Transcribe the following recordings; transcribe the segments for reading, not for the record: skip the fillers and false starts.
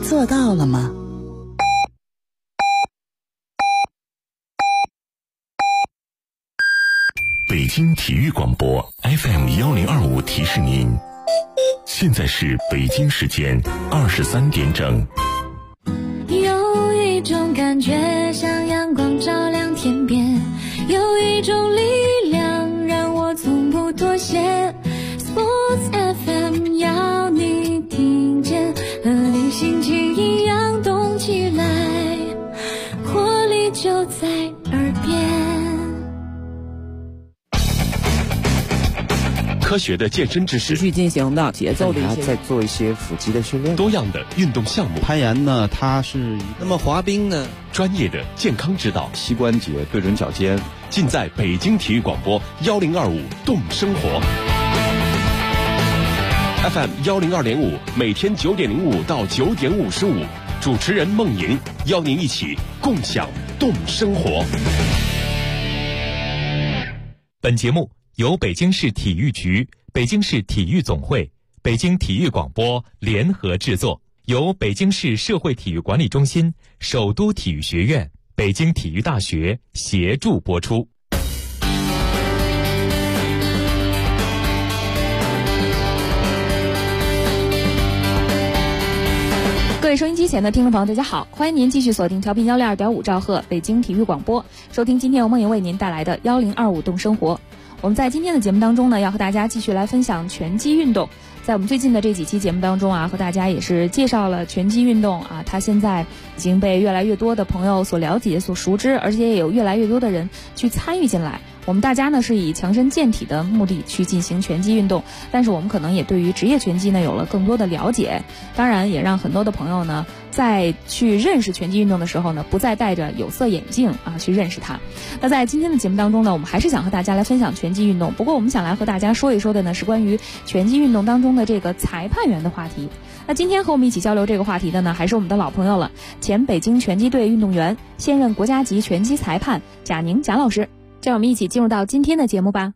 做到了吗？ 北京体育广播 FM1025提示您，现在是北京时间23点整。 有一种感觉像阳光照亮天边，有一种力量让我从不妥协。 Sports FM 要你听见，和你心情一样动起来，活力就在耳边。 科学的健身知识， 持续进行的节奏的一些， 再做一些腹肌的训练。 多样的运动项目， 攀岩呢，它是那么滑冰呢， 专业的健康指导， 膝关节对准脚尖， 尽在北京体育广播1025动生活。FM 102.5，每天9点05到9点55，主持人孟莹邀您一起共享动生活。 本节目由北京市体育局、北京市体育总会、北京体育广播联合制作，由北京市社会体育管理中心、首都体育学院、北京体育大学协助播出。 各位收音机前的听众朋友，大家好，欢迎您继续锁定调频102.5兆赫北京体育广播，收听今天由孟莹为您带来的1025动生活。我们在今天的节目当中呢，要和大家继续来分享拳击运动。在我们最近的这几期节目当中啊，和大家也是介绍了拳击运动啊，它现在已经被越来越多的朋友所了解、所熟知，而且也有越来越多的人去参与进来。我们大家呢是以强身健体的目的去进行拳击运动，但是我们可能也对于职业拳击呢有了更多的了解，当然也让很多的朋友呢在去认识拳击运动的时候呢，不再戴着有色眼镜啊去认识它。那在今天的节目当中呢，我们还是想和大家来分享拳击运动，不过我们想来和大家说一说的呢是关于拳击运动当中的这个裁判员的话题。那今天和我们一起交流这个话题的呢，还是我们的老朋友了，前北京拳击队运动员，现任国家级拳击裁判贾宁贾老师。让我们一起进入到今天的节目吧。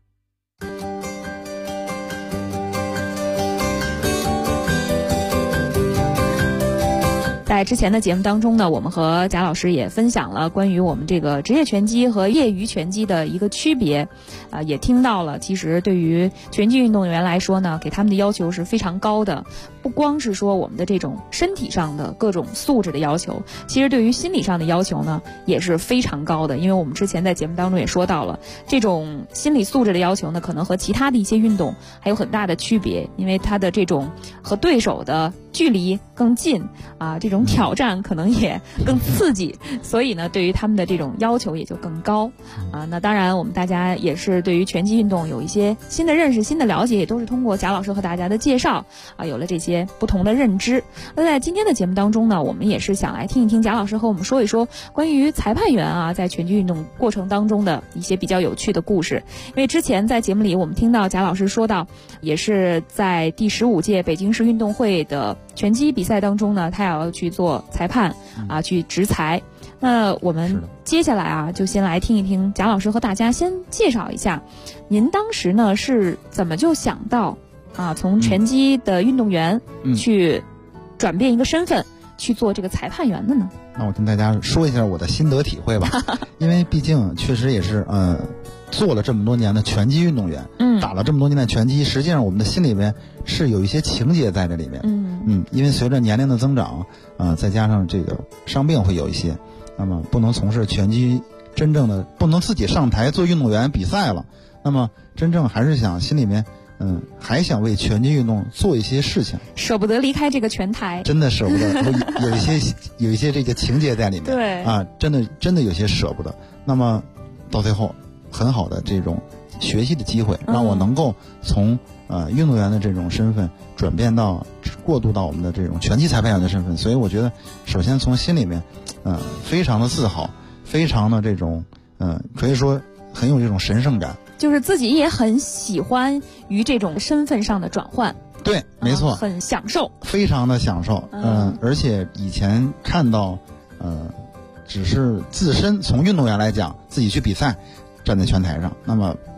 在之前的节目当中呢，我们和贾老师也分享了关于我们这个职业拳击和业余拳击的一个区别，也听到了其实对于拳击运动员来说呢，给他们的要求是非常高的，不光是说我们的这种身体上的各种素质的要求，其实对于心理上的要求呢也是非常高的，因为我们之前在节目当中也说到了，这种心理素质的要求呢可能和其他的一些运动还有很大的区别，因为它的这种和对手的距离更近啊，这种挑战可能也更刺激，所以呢对于他们的这种要求也就更高啊。那当然我们大家也是对于拳击运动有一些新的认识、新的了解，也都是通过贾老师和大家的介绍啊，有了这些不同的认知。那在今天的节目当中呢，我们也是想来听一听贾老师和我们说一说关于裁判员啊在拳击运动过程当中的一些比较有趣的故事。因为之前在节目里我们听到贾老师说到，也是在第15届北京市运动会的拳击比赛当中呢，他也要去做裁判啊，去执裁。那我们接下来啊，就先来听一听贾老师和大家先介绍一下，您当时呢是怎么就想到啊，从拳击的运动员去转变一个身份，去做这个裁判员的呢？ 那我跟大家说一下我的心得体会吧，因为毕竟确实也是做了这么多年的拳击运动员，打了这么多年的拳击，实际上我们的心里面是有一些情节在这里面，因为随着年龄的增长，再加上这个伤病会有一些，那么不能从事拳击，真正的不能自己上台做运动员比赛了，那么真正还是想心里面还想为拳击运动做一些事情，舍不得离开这个拳台，真的舍不得，有一些这个情节在里面，对啊，真的有些舍不得。那么到最后，很好的这种学习的机会，让我能够从运动员的这种身份转变到过渡到我们的这种拳击裁判员的身份，所以我觉得首先从心里面非常的自豪，非常的这种可以说很有这种神圣感，就是自己也很喜欢于这种身份上的转换。对，没错，很享受，非常的享受。而且以前看到只是自身从运动员来讲，自己去比赛站在拳台上，那么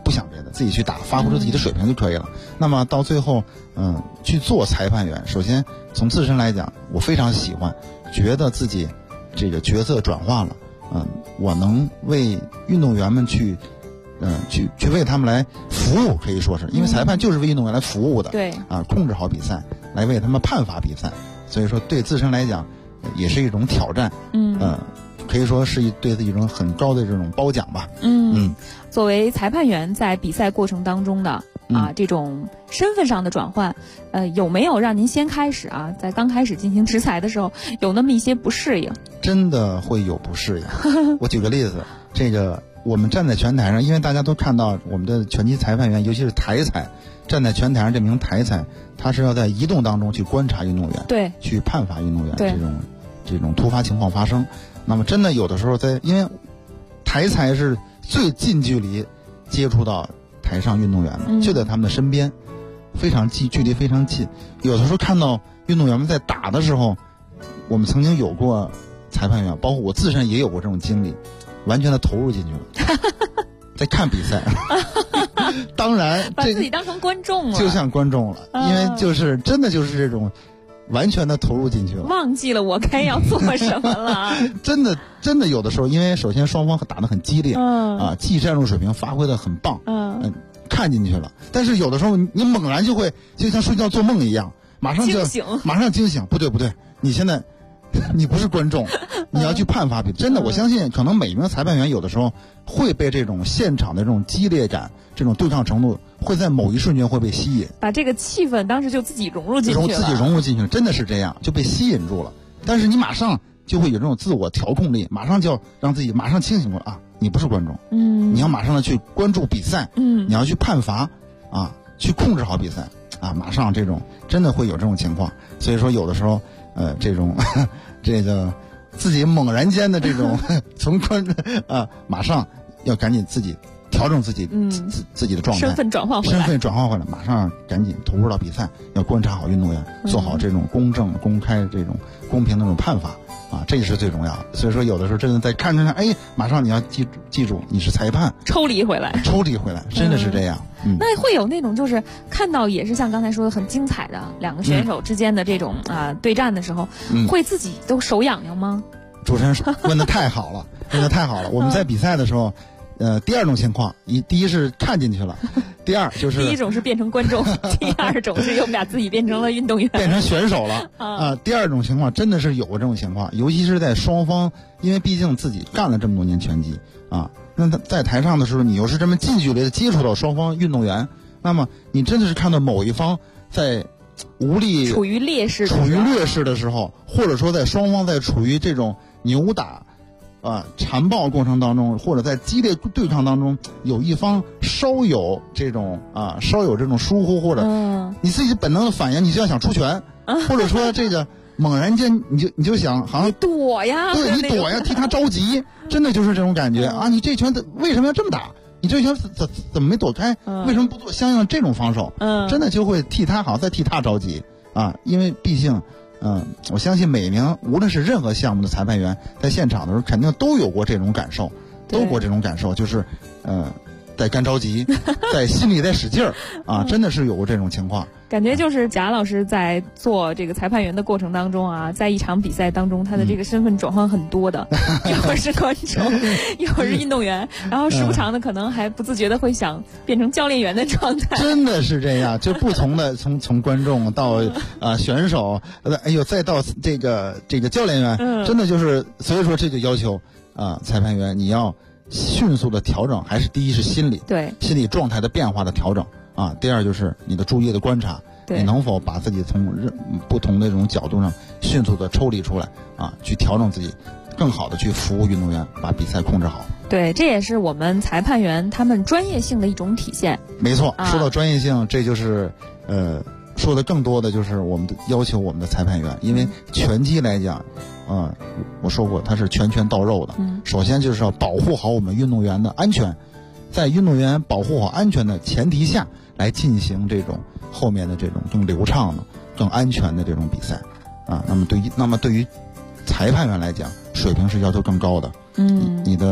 不想别的，自己去打，发挥出自己的水平就可以了。那么到最后，去做裁判员，首先从自身来讲，我非常喜欢，觉得自己这个角色转化了，我能为运动员们去为他们来服务，可以说是因为裁判就是为运动员来服务的， 对控制好比赛，来为他们判罚比赛，所以说对自身来讲也是一种挑战，可以说是对自己一种很高的这种褒奖吧。 作为裁判员在比赛过程当中的这种身份上的转换，有没有让您先开始在刚开始进行执裁的时候有那么一些不适应？ 真的会有不适应。我举个例子，这个我们站在拳台上，因为大家都看到我们的拳击裁判员，尤其是台裁，站在拳台上这名台裁，他是要在移动当中去观察运动员， 对， 去判罚运动员这种突发情况发生。那么真的有的时候因为台裁是最近距离接触到台上运动员的，就在他们的身边，非常近，距离非常近。有的时候看到运动员们在打的时候，我们曾经有过裁判员，包括我自身也有过这种经历，完全的投入进去了，在看比赛。当然把自己当成观众了， 就像观众了，因为就是真的就是这种完全的投入进去了， 忘记了我该要做什么了。 真的有的时候，因为首先双方打得很激烈，技战术水平发挥得很棒，看进去了。但是有的时候你猛然就会就像睡觉做梦一样，马上惊醒，不对，你现在你不是观众，你要去判罚比。真的，我相信可能每一名裁判员有的时候会被这种现场的这种激烈感、这种对抗程度，会在某一瞬间会被吸引， 把这个气氛当时就自己融入进去了， 真的是这样，就被吸引住了。但是你马上就会有这种自我调控力，马上就要让自己马上清醒过来你不是观众，你要马上的去关注比赛，你要去判罚去控制好比赛马上这种真的会有这种情况。所以说有的时候这种这个自己猛然间的这种从马上要赶紧自己调整自己自己的状态， 身份转换回来，马上赶紧投入到比赛，要观察好运动员，做好这种公正、公开、这种公平的这种判罚这也是最重要的。所以说有的时候真的在看马上你要记住你是裁判， 抽离回来， 真的是这样。 那会有那种就是看到也是像刚才说的很精彩的两个选手之间的这种对战的时候，会自己都手痒痒吗？ 主持人问得太好了，我们在比赛的时候第二种情况，第一是看进去了，第二就是第一种是变成观众，第二种是又把自己变成了运动员， 变成选手了第二种情况真的是有过这种情况，尤其是在双方，因为毕竟自己干了这么多年拳击那在台上的时候，你又是这么近距离的接触到双方运动员，那么你真的是看到某一方在无力、 处于劣势的时候，或者说在双方在处于这种扭打缠抱过程当中，或者在激烈对抗当中，有一方稍有这种疏忽，或者你自己本能的反应，你就要想出拳，或者说这个猛然间你就想好像躲呀， 对，你躲呀，替他着急，真的就是这种感觉你这拳为什么要这么打？你这拳怎么没躲开？为什么不做相应的这种防守？真的就会好像在替他着急因为毕竟。我相信每一名无论是任何项目的裁判员，在现场的时候肯定都有过这种感受，就是在干着急，在心里在使劲儿真的是有过这种情况。 感觉就是贾老师在做这个裁判员的过程当中在一场比赛当中，他的这个身份转换很多的，一会儿是观众，一会儿是运动员，然后时不常的可能还不自觉的会想变成教练员的状态。 真的是这样，就不同的从观众到选手，再到这个教练员，真的就是所以说这就要求裁判员你要迅速的调整，还是第一是心理状态的变化的调整第二就是你的注意的观察，你能否把自己从不同的这种角度上迅速的抽离出来去调整自己，更好的去服务运动员，把比赛控制好。 对，这也是我们裁判员他们专业性的一种体现。 没错，说到专业性，这就是说的更多的就是我们的要求我们的裁判员，因为拳击来讲我说过它是拳拳到肉的，首先就是要保护好我们运动员的安全，在运动员保护好安全的前提下来进行这种后面的这种更流畅的更安全的这种比赛那么对于裁判员来讲，水平是要求更高的你的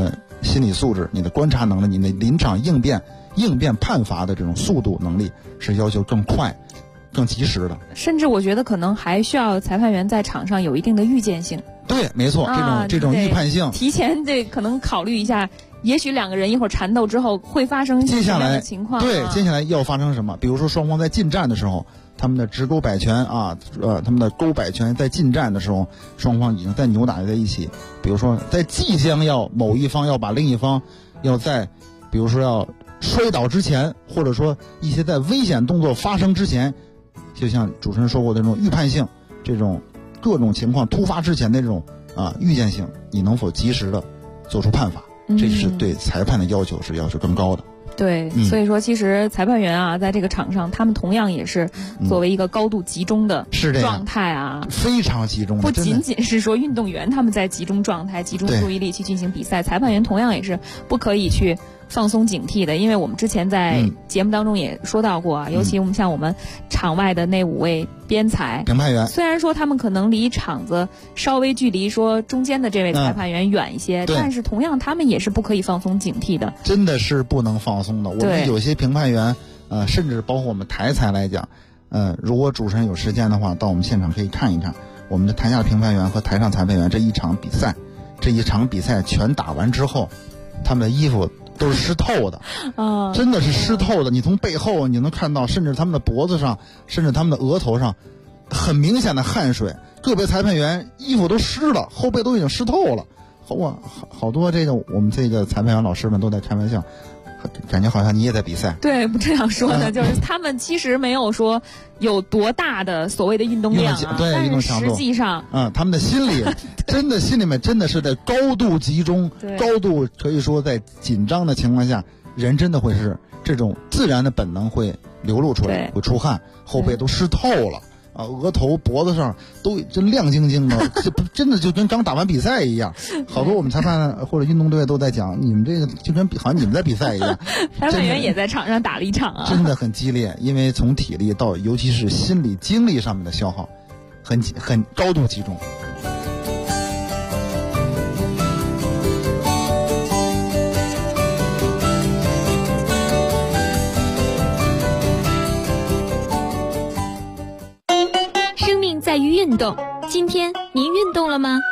心理素质、你的观察能力、你的临场应变判罚的这种速度能力是要求更快、更及时的。 甚至我觉得可能还需要裁判员在场上有一定的预见性。 对，没错，这种预判性， 提前得可能考虑一下，也许两个人一会儿缠斗之后会发生什么样的情况。 对，接下来要发生什么？比如说双方在近战的时候，他们的直勾摆拳他们的勾摆拳在近战的时候，双方已经在扭打在一起。比如说在即将要某一方要把另一方要在，比如说要摔倒之前，或者说一些在危险动作发生之前，就像主持人说过的这种预判性，这种各种情况突发之前的这种预见性，你能否及时的做出判罚？这是对裁判的要求是要求更高的。 对，所以说其实裁判员在这个场上，他们同样也是作为一个高度集中的状态非常集中的。 不仅仅是说运动员他们在集中状态、集中注意力去进行比赛，裁判员同样也是不可以去放松警惕的。因为我们之前在节目当中也说到过尤其我们像我们场外的那5位编裁评判员， 虽然说他们可能离场子稍微距离说中间的这位裁判员远一些，但是同样他们也是不可以放松警惕的。 真的是不能放松的。我们有些评判员甚至包括我们台裁来讲，如果主持人有时间的话，到我们现场可以看一看我们的台下评判员和台上裁判员这一场比赛全打完之后，他们的衣服都是湿透的真的是湿透的。你从背后你能看到，甚至他们的脖子上，甚至他们的额头上很明显的汗水，个别裁判员衣服都湿了，后背都已经湿透了。好多这个我们这个裁判员老师们都在开玩笑，感觉好像你也在比赛。 对，不这样说的，就是他们其实没有说有多大的所谓的运动量但是实际上他们的心里心里面真的是在高度集中，高度可以说在紧张的情况下，人真的会是这种自然的本能会流露出来，会出汗，后背都湿透了额头脖子上都真亮晶晶的这真的就跟刚打完比赛一样。好多我们裁判或者运动队都在讲，你们这个就跟好像你们在比赛一样裁判员也在场上打了一场真的很激烈。因为从体力到尤其是心理精力上面的消耗很高度集中。 在于运动，今天您运动了吗？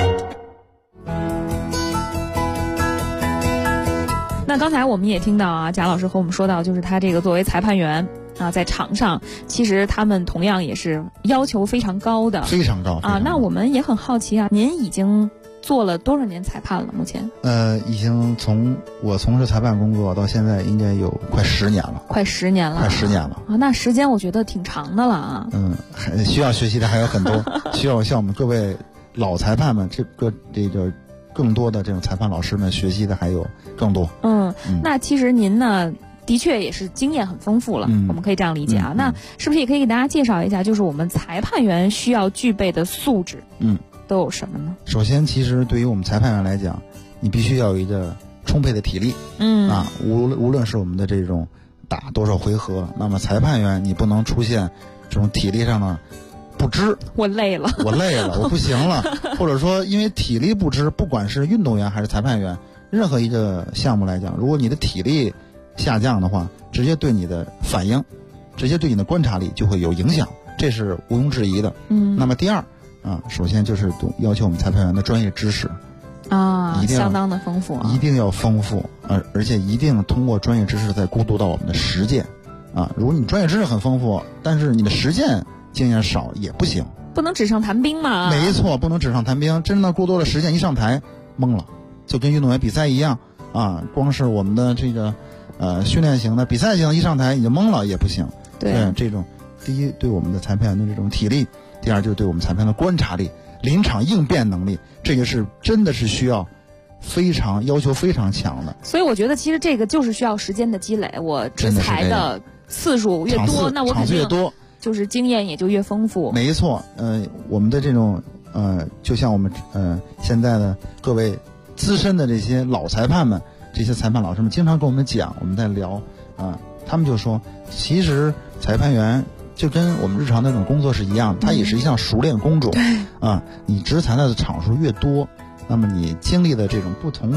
那刚才我们也听到贾老师和我们说到，就是他这个作为裁判员在场上，其实他们同样也是要求非常高的， 非常高那我们也很好奇您已经做了多少年裁判了？目前已经从我从事裁判工作到现在应该有快10年了。 快10年了那时间我觉得挺长的了还需要学习的还有很多需要向我们各位老裁判们这个更多的这种裁判老师们学习的还有更多。 那其实您呢的确也是经验很丰富了，我们可以这样理解那是不是也可以给大家介绍一下，就是我们裁判员需要具备的素质都有什么呢？ 首先，其实对于我们裁判员来讲，你必须要有一个充沛的体力。无论是我们的这种打多少回合，那么裁判员你不能出现这种体力上的不支。 我累了， 我不行了，或者说因为体力不支，不管是运动员还是裁判员，任何一个项目来讲，如果你的体力下降的话，直接对你的反应，直接对你的观察力就会有影响，这是毋庸置疑的。那么第二。首先就是要求我们裁判员的专业知识一定相当的丰富一定要丰富而且一定通过专业知识再过渡到我们的实践如果你专业知识很丰富，但是你的实践经验少也不行， 不能纸上谈兵嘛。 没错，不能纸上谈兵，真的过多的实践一上台懵了，就跟运动员比赛一样光是我们的这个训练型的比赛型的一上台你就懵了也不行。 对， 这种第一对我们的裁判员的这种体力，第二就是对我们裁判的观察力、临场应变能力，这个是真的是需要要求非常强的。 所以我觉得其实这个就是需要时间的积累，我执裁的次数越多，那我肯定就是经验也就越丰富。 没错，我们的这种就像我们现在的各位资深的这些老裁判们，这些裁判老师们经常跟我们讲，我们在聊他们就说，其实裁判员就跟我们日常那种工作是一样的，它也是一项熟练工种你执裁的场数越多，那么你经历的这种不同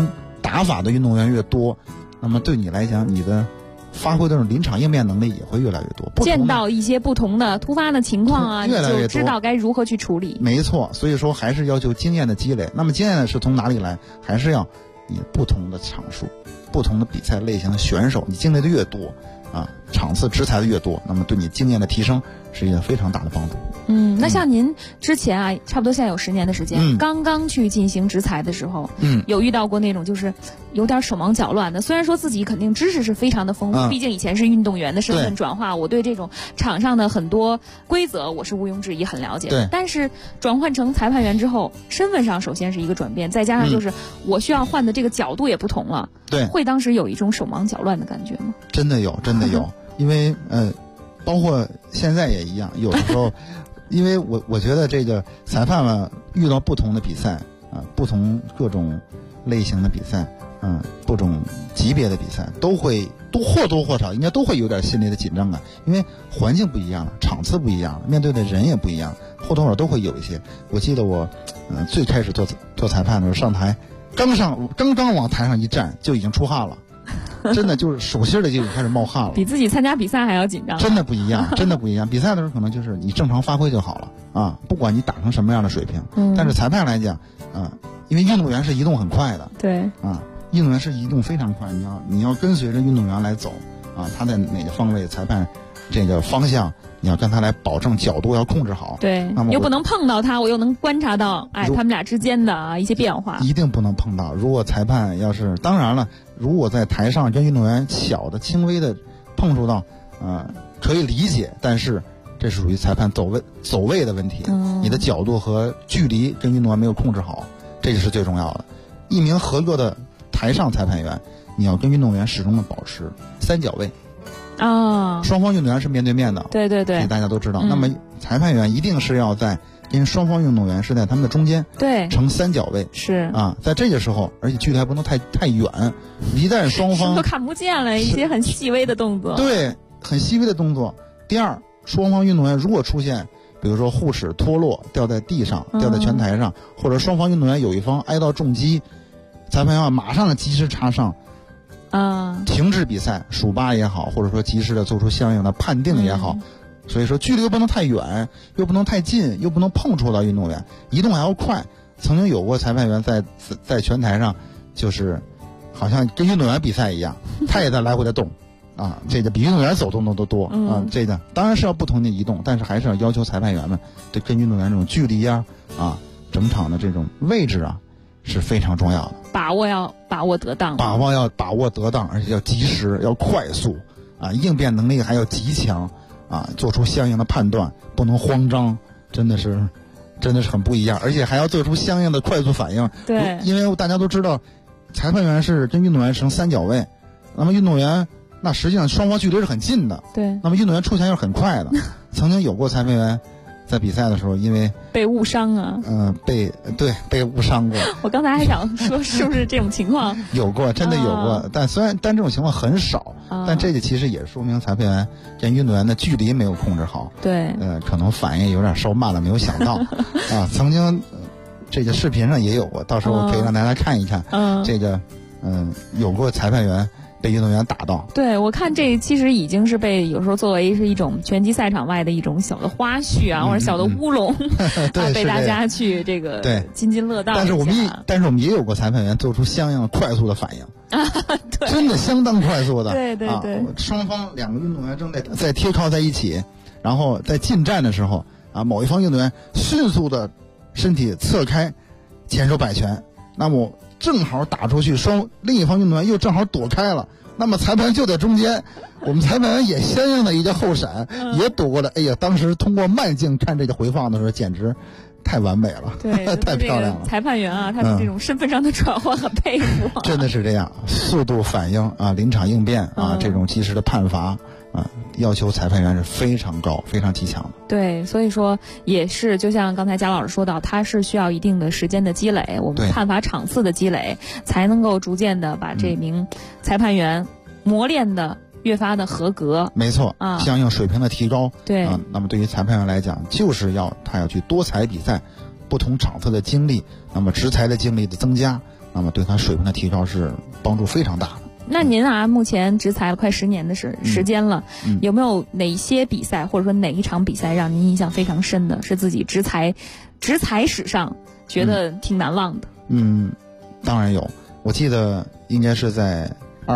打法的运动员越多，那么对你来讲，你的发挥这种临场应变能力也会越来越多。 见到一些不同的突发的情况啊， 越来越多， 你就知道该如何去处理。 没错，所以说还是要求经验的积累。那么经验呢是从哪里来？还是要你不同的场数、不同的比赛类型的选手，你经历的越多啊，场次执裁的越多，那么对你经验的提升是一个非常大的帮助。 那像您之前啊，差不多现在有10年的时间，刚刚去进行执裁的时候，有遇到过那种就是有点手忙脚乱的。虽然说自己肯定知识是非常的丰富，毕竟以前是运动员的身份转化，我对这种场上的很多规则我是毋庸置疑很了解的。但是转换成裁判员之后，身份上首先是一个转变，再加上就是我需要换的这个角度也不同了。对，会当时有一种手忙脚乱的感觉吗？ 真的有，真的有，因为包括现在也一样，有的时候。因为我觉得这个裁判嘛，遇到不同的比赛啊，不同各种类型的比赛，各种级别的比赛，都会或多或少应该都会有点心理的紧张感，因为环境不一样了，场次不一样了，面对的人也不一样，或多或少都会有一些。我记得我最开始做裁判的时候，上台刚刚往台上一站就已经出汗了。真的就是手心里就已经开始冒汗了， 比自己参加比赛还要紧张。 真的不一样，真的不一样。比赛的时候可能就是你正常发挥就好了啊，不管你打成什么样的水平。但是裁判来讲，因为运动员是移动很快的， 对啊，运动员是移动非常快，你要跟随着运动员来走啊，他在哪个方位，裁判这个方向。你要跟他来保证角度要控制好， 对，又不能碰到他，我又能观察到，他们俩之间的一些变化， 一定不能碰到。如果裁判要是，当然了，如果在台上跟运动员小的轻微的碰触到，可以理解，但是这是属于裁判走位的问题，你的角度和距离跟运动员没有控制好，这就是最重要的。一名合格的台上裁判员，你要跟运动员始终的保持3角位。双方运动员是面对面的， 对对对， 大家都知道。那么裁判员一定是要在跟双方运动员是在他们的中间， 对， 呈3角位， 是在这个时候，而且距离还不能太远，一旦双方都看不见了，一些很细微的动作， 对，很细微的动作。第二，双方运动员如果出现，比如说护齿脱落，掉在地上，掉在拳台上，或者双方运动员有一方挨到重击，裁判员马上及时插上。停止比赛，数8也好，或者说及时的做出相应的判定也好，所以说距离又不能太远，又不能太近，又不能碰触到运动员，移动还要快。曾经有过裁判员在拳台上，就是好像跟运动员比赛一样，他也在来回的动啊，这个比运动员走动的都多啊。这个当然是要不同的移动，但是还是要求裁判员们对跟运动员这种距离整场的这种位置是非常重要的， 把握要把握得当， 而且要及时，要快速应变能力还要极强做出相应的判断，不能慌张，真的是很不一样，而且还要做出相应的快速反应。 对， 因为大家都知道，裁判员是跟运动员成3角位，那么运动员那实际上双方距离是很近的， 对， 那么运动员出拳又是很快的。曾经有过裁判员在比赛的时候，因为被误伤被误伤过。 我刚才还想说，是不是这种情况？ 有过，真的有过，但这种情况很少，但这个其实也说明裁判员跟运动员的距离没有控制好。 对， 可能反应有点稍慢了，没有想到曾经这个视频上也有过，到时候我可以让大家看一看。这个有过裁判员被运动员打到。对， 我看这其实已经是被有时候作为是一种拳击赛场外的一种小的花絮或者小的乌龙，被大家去这个津津乐道。 但是我们也有过裁判员做出相应快速的反应， 对， 真的相当快速的。 对对对， 双方2个运动员正在贴靠在一起，然后在近战的时候某一方运动员迅速的身体侧开，前手摆拳，那么正好打出去，另一方运动员又正好躲开了，那么裁判就在中间，我们裁判员也相应的一个后闪，也躲过了。哎呀，当时通过慢镜看这个回放的时候，简直太完美了， 对， 太漂亮了。 裁判员他的这种身份上的转换很佩服， 真的是这样，速度反应临场应变这种及时的判罚要求裁判员是非常高、非常极强的。 对，所以说也是，就像刚才贾老师说到，他是需要一定的时间的积累，我们判罚场次的积累，才能够逐渐的把这名裁判员磨练的越发的合格。 没错相应水平的提高。 对那么对于裁判员来讲，就是他要去多裁比赛，不同场次的经历，那么执裁的经历的增加那么对他水平的提高是帮助非常大的。 那您目前执裁了快10年的时间了，有没有哪些比赛或者说哪一场比赛让您印象非常深的，是自己执裁史上觉得挺难忘的？ 当然有，我记得应该是在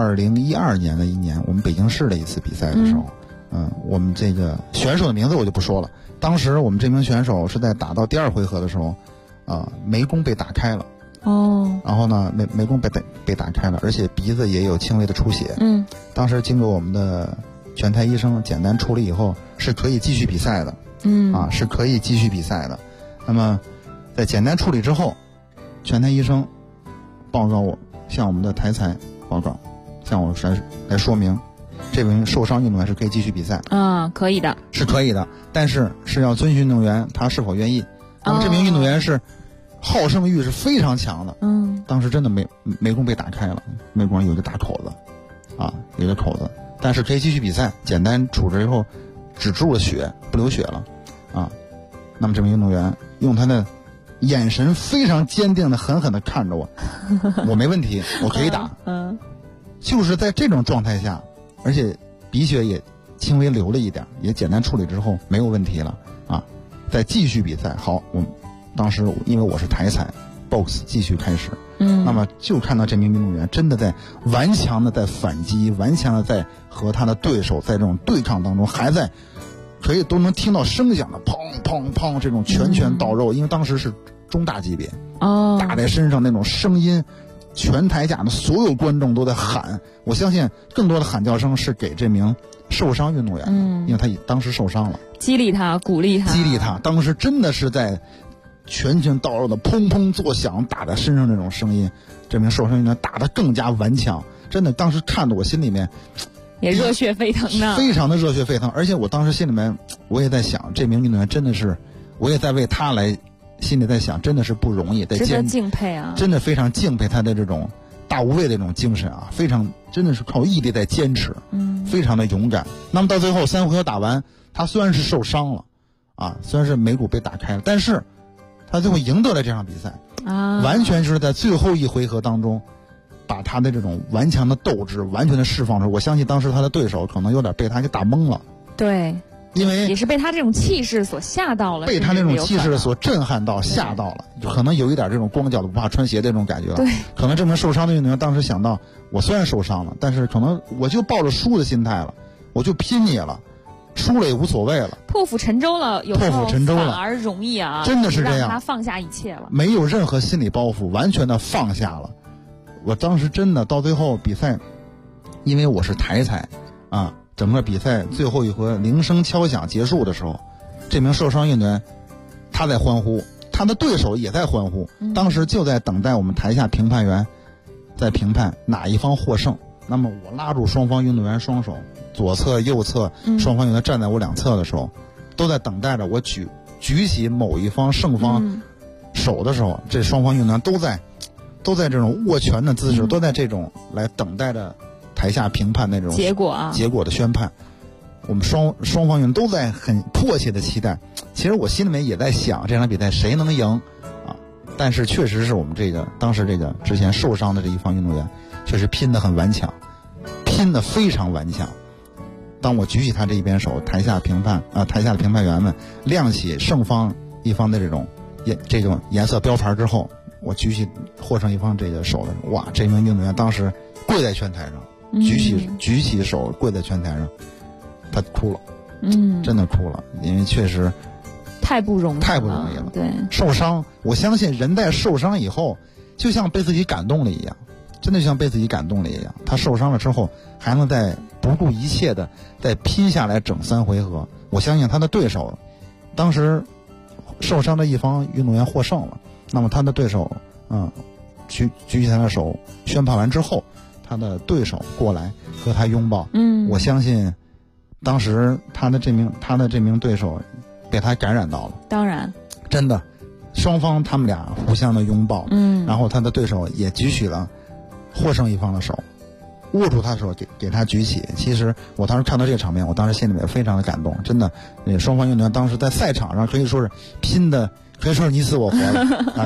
2012年的一年，我们北京市的一次比赛的时候，我们这个选手的名字我就不说了。当时我们这名选手是在打到第2回合的时候，眉弓被打开了。然后呢，眉弓被打开了，而且鼻子也有轻微的出血。当时经过我们的拳台医生简单处理以后，是可以继续比赛的。是可以继续比赛的。那么在简单处理之后，拳台医生报告我，向我们的台裁报告，向我来说明，这名受伤运动员是可以继续比赛。 可以的， 是可以的，但是要遵循运动员他是否愿意。那么这名运动员是好胜欲是非常强的。当时真的眉弓被打开了，眉弓有一个大口子，有一个口子，但是可以继续比赛。简单处置以后，止住了血，不流血了。那么这名运动员用他的眼神非常坚定的狠狠的看着我，我没问题，我可以打。就是在这种状态下，而且鼻血也轻微流了一点，也简单处理之后没有问题了。再继续比赛。好，我当时因为我是台裁 box 继续开始。那么就看到这名运动员真的在顽强的在反击，顽强的在和他的对手在这种对抗当中，还在可以都能听到声响的砰砰砰这种拳到肉。因为当时是中大级别，打在身上那种声音，全台下的所有观众都在喊。我相信更多的喊叫声是给这名受伤运动员，因为他当时受伤了， 激励他，鼓励他。 当时真的是在拳到肉的砰砰作响，打在身上这种声音，这名受伤运动员打得更加顽强。真的，当时看得我心里面也热血沸腾呢， 非常的热血沸腾。而且我当时心里面我也在想，这名运动员真的是，我也在为他来心里在想，真的是不容易， 值得敬佩啊！ 真的非常敬佩他的这种大无畏的这种精神非常真的是靠毅力在坚持，非常的勇敢。那么到最后3回合打完，他虽然是受伤了虽然是眉骨被打开了，但是他最后赢得了这场比赛完全就是在最后1回合当中，把他的这种顽强的斗志完全的释放出来。我相信当时他的对手可能有点被他给打懵了， 对， 因为也是被他这种气势所吓到了， 被他这种气势所震撼到，吓到了，可能有一点这种光脚的不怕穿鞋的这种感觉了。 对， 可能这名受伤的运动员当时想到，我虽然受伤了，但是可能我就抱着输的心态了，我就拼你了，输了也无所谓了， 破釜沉舟了，有时候反而容易真的是这样， 让他放下一切了， 没有任何心理包袱，完全的放下了。我当时真的到最后比赛，因为我是台裁整个比赛最后1回合铃声敲响结束的时候，这名受伤运动员他在欢呼，他的对手也在欢呼，当时就在等待我们台下评判员在评判哪一方获胜。那么我拉住双方运动员双手，左侧右侧双方运动员站在我两侧的时候，都在等待着我举起某一方胜方手的时候，这双方运动员都在这种握拳的姿势，都在这种来等待着台下评判那种结果的宣判。我们双方运动员都在很迫切的期待。其实我心里面也在想，这场比赛谁能赢但是确实是我们当时之前受伤的这一方运动员确实拼得很顽强，拼得非常顽强。当我举起他这一边手，台下的评判员们亮起胜方一方的这种颜色标牌之后，我举起获胜一方这个手的，哇！这名运动员当时跪在拳台上，举起手跪在拳台上，他哭了，真的哭了，因为确实太不容易了。 对， 受伤，我相信人在受伤以后，就像被自己感动了一样，真的就像被自己感动了一样。他受伤了之后，还能再不顾一切的再拼下来整3回合。我相信他的对手，当时受伤的一方运动员获胜了，那么他的对手，举起他的手，宣判完之后，他的对手过来和他拥抱。我相信，当时他的这名对手被他感染到了。当然，真的，双方他们俩互相的拥抱。然后他的对手也举起了获胜一方的手，握住他的手给他举起。其实我当时看到这个场面，我当时心里面非常的感动，真的，双方运动员当时在赛场上可以说是拼的，可以说是你死我活了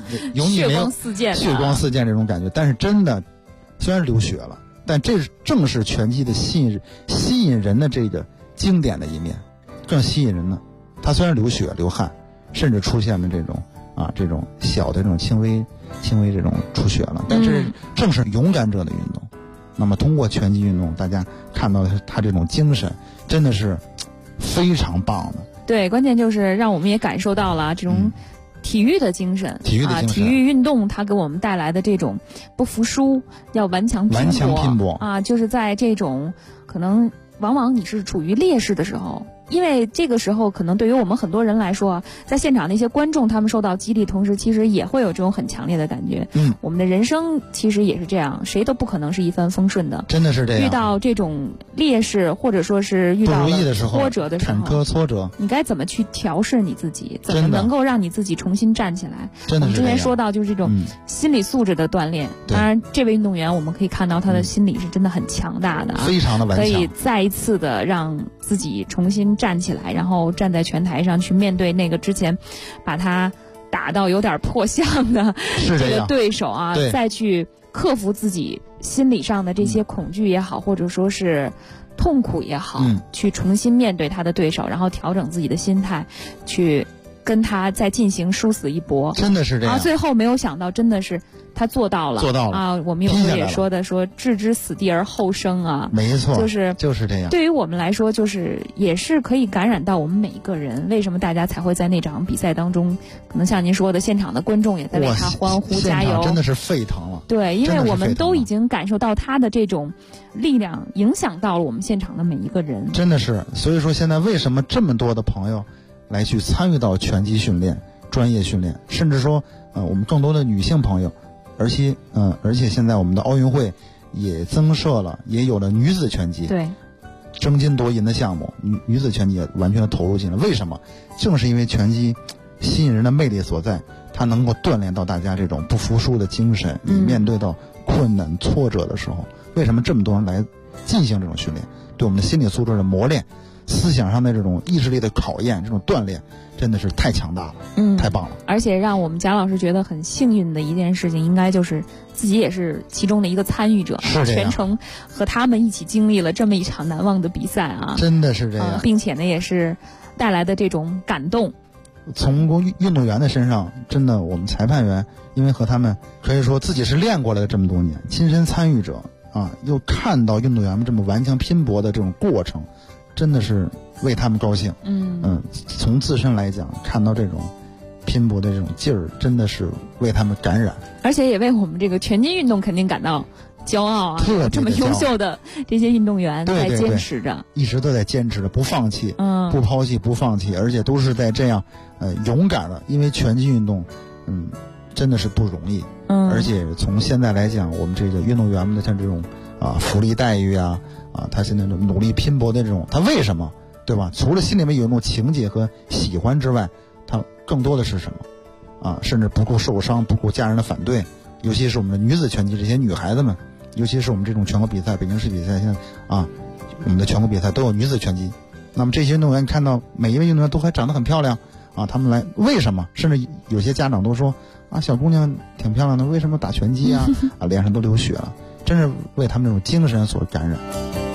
油腻没有血光四溅， 血光四溅这种感觉。但是真的，虽然流血了，但这正是拳击的吸引人的这个经典的一面，更吸引人呢。它虽然流血流汗，甚至出现了这种小的这种轻微这种出血了，但这正是勇敢者的运动。那么通过拳击运动，大家看到他这种精神，真的是非常棒的。 对，关键就是让我们也感受到了这种体育的精神，体育运动它给我们带来的这种不服输，要顽强拼搏啊，就是在这种可能往往你是处于劣势的时候。因为这个时候可能对于我们很多人来说，在现场的一些观众他们受到激励，同时其实也会有这种很强烈的感觉。我们的人生其实也是这样，谁都不可能是一帆风顺的， 真的是这样。 遇到这种劣势或者说是遇到了挫折的时候， 坎坷挫折， 你该怎么去调试你自己，怎么能够让你自己重新站起来。 真的是我们之前说到就是这种心理素质的锻炼，当然这位运动员我们可以看到他的心理是真的很强大的啊， 非常的顽强， 可以再一次的让自己重新站起来，然后站在拳台上去面对那个之前把他打到有点破相的这个对手啊，再去克服自己心理上的这些恐惧也好，或者说是痛苦也好，去重新面对他的对手，然后调整自己的心态，去跟他再进行殊死一搏。 真的是这样。 最后没有想到，真的是他做到了啊！我们有时候也说置之死地而后生啊， 没错， 就是这样。 对于我们来说，就是也是可以感染到我们每一个人。为什么大家才会在那场比赛当中，可能像您说的，现场的观众也在为他欢呼加油， 真的是沸腾了。 对，因为我们都已经感受到他的这种力量，影响到了我们现场的每一个人。 真的是，所以说现在为什么这么多的朋友来去参与到拳击训练、专业训练，甚至说我们更多的女性朋友。而且现在我们的奥运会也增设了，也有了女子拳击， 对， 争金夺银的项目，女子拳击也完全的投入进来。为什么？正是因为拳击吸引人的魅力所在，它能够锻炼到大家这种不服输的精神。你面对到困难挫折的时候，为什么这么多人来进行这种训练？对我们的心理素质的磨练，思想上的这种意志力的考验，这种锻炼真的是太强大了，太棒了。 而且让我们贾老师觉得很幸运的一件事情，应该就是自己也是其中的一个参与者，全程和他们一起经历了这么一场难忘的比赛啊！ 真的是这样， 并且呢，也是带来的这种感动。 从运动员的身上，真的，我们裁判员因为和他们可以说自己是练过来的这么多年，亲身参与者啊，又看到运动员们这么顽强拼搏的这种过程，真的是为他们高兴。从自身来讲，看到这种拼搏的这种劲儿，真的是为他们感染， 而且也为我们这个拳击运动肯定感到骄傲啊！这么优秀的这些运动员在坚持着， 一直都在坚持着，不放弃，不抛弃，不放弃，而且都是在这样勇敢的，因为拳击运动，真的是不容易。而且从现在来讲，我们这个运动员们的像这种福利待遇啊，他现在努力拼搏的这种，他为什么？对吧？除了心里面有那种情结和喜欢之外，他更多的是什么？甚至不顾受伤，不顾家人的反对，尤其是我们的女子拳击这些女孩子们，尤其是我们这种全国比赛，北京市比赛，现在我们的全国比赛都有女子拳击。那么这些运动员看到每一位运动员都还长得很漂亮他们来为什么？甚至有些家长都说小姑娘挺漂亮的，为什么打拳击脸上都流血了，真是为他们这种精神所感染。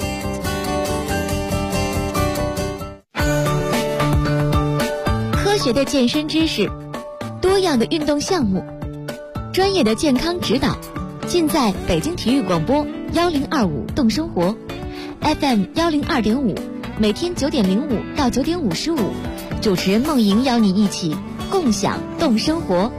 科学的健身知识，多样的运动项目，专业的健康指导，尽在北京体育广播1025动生活 FM 102.5，每天9点05到9点55，主持人梦莹邀你一起共享动生活。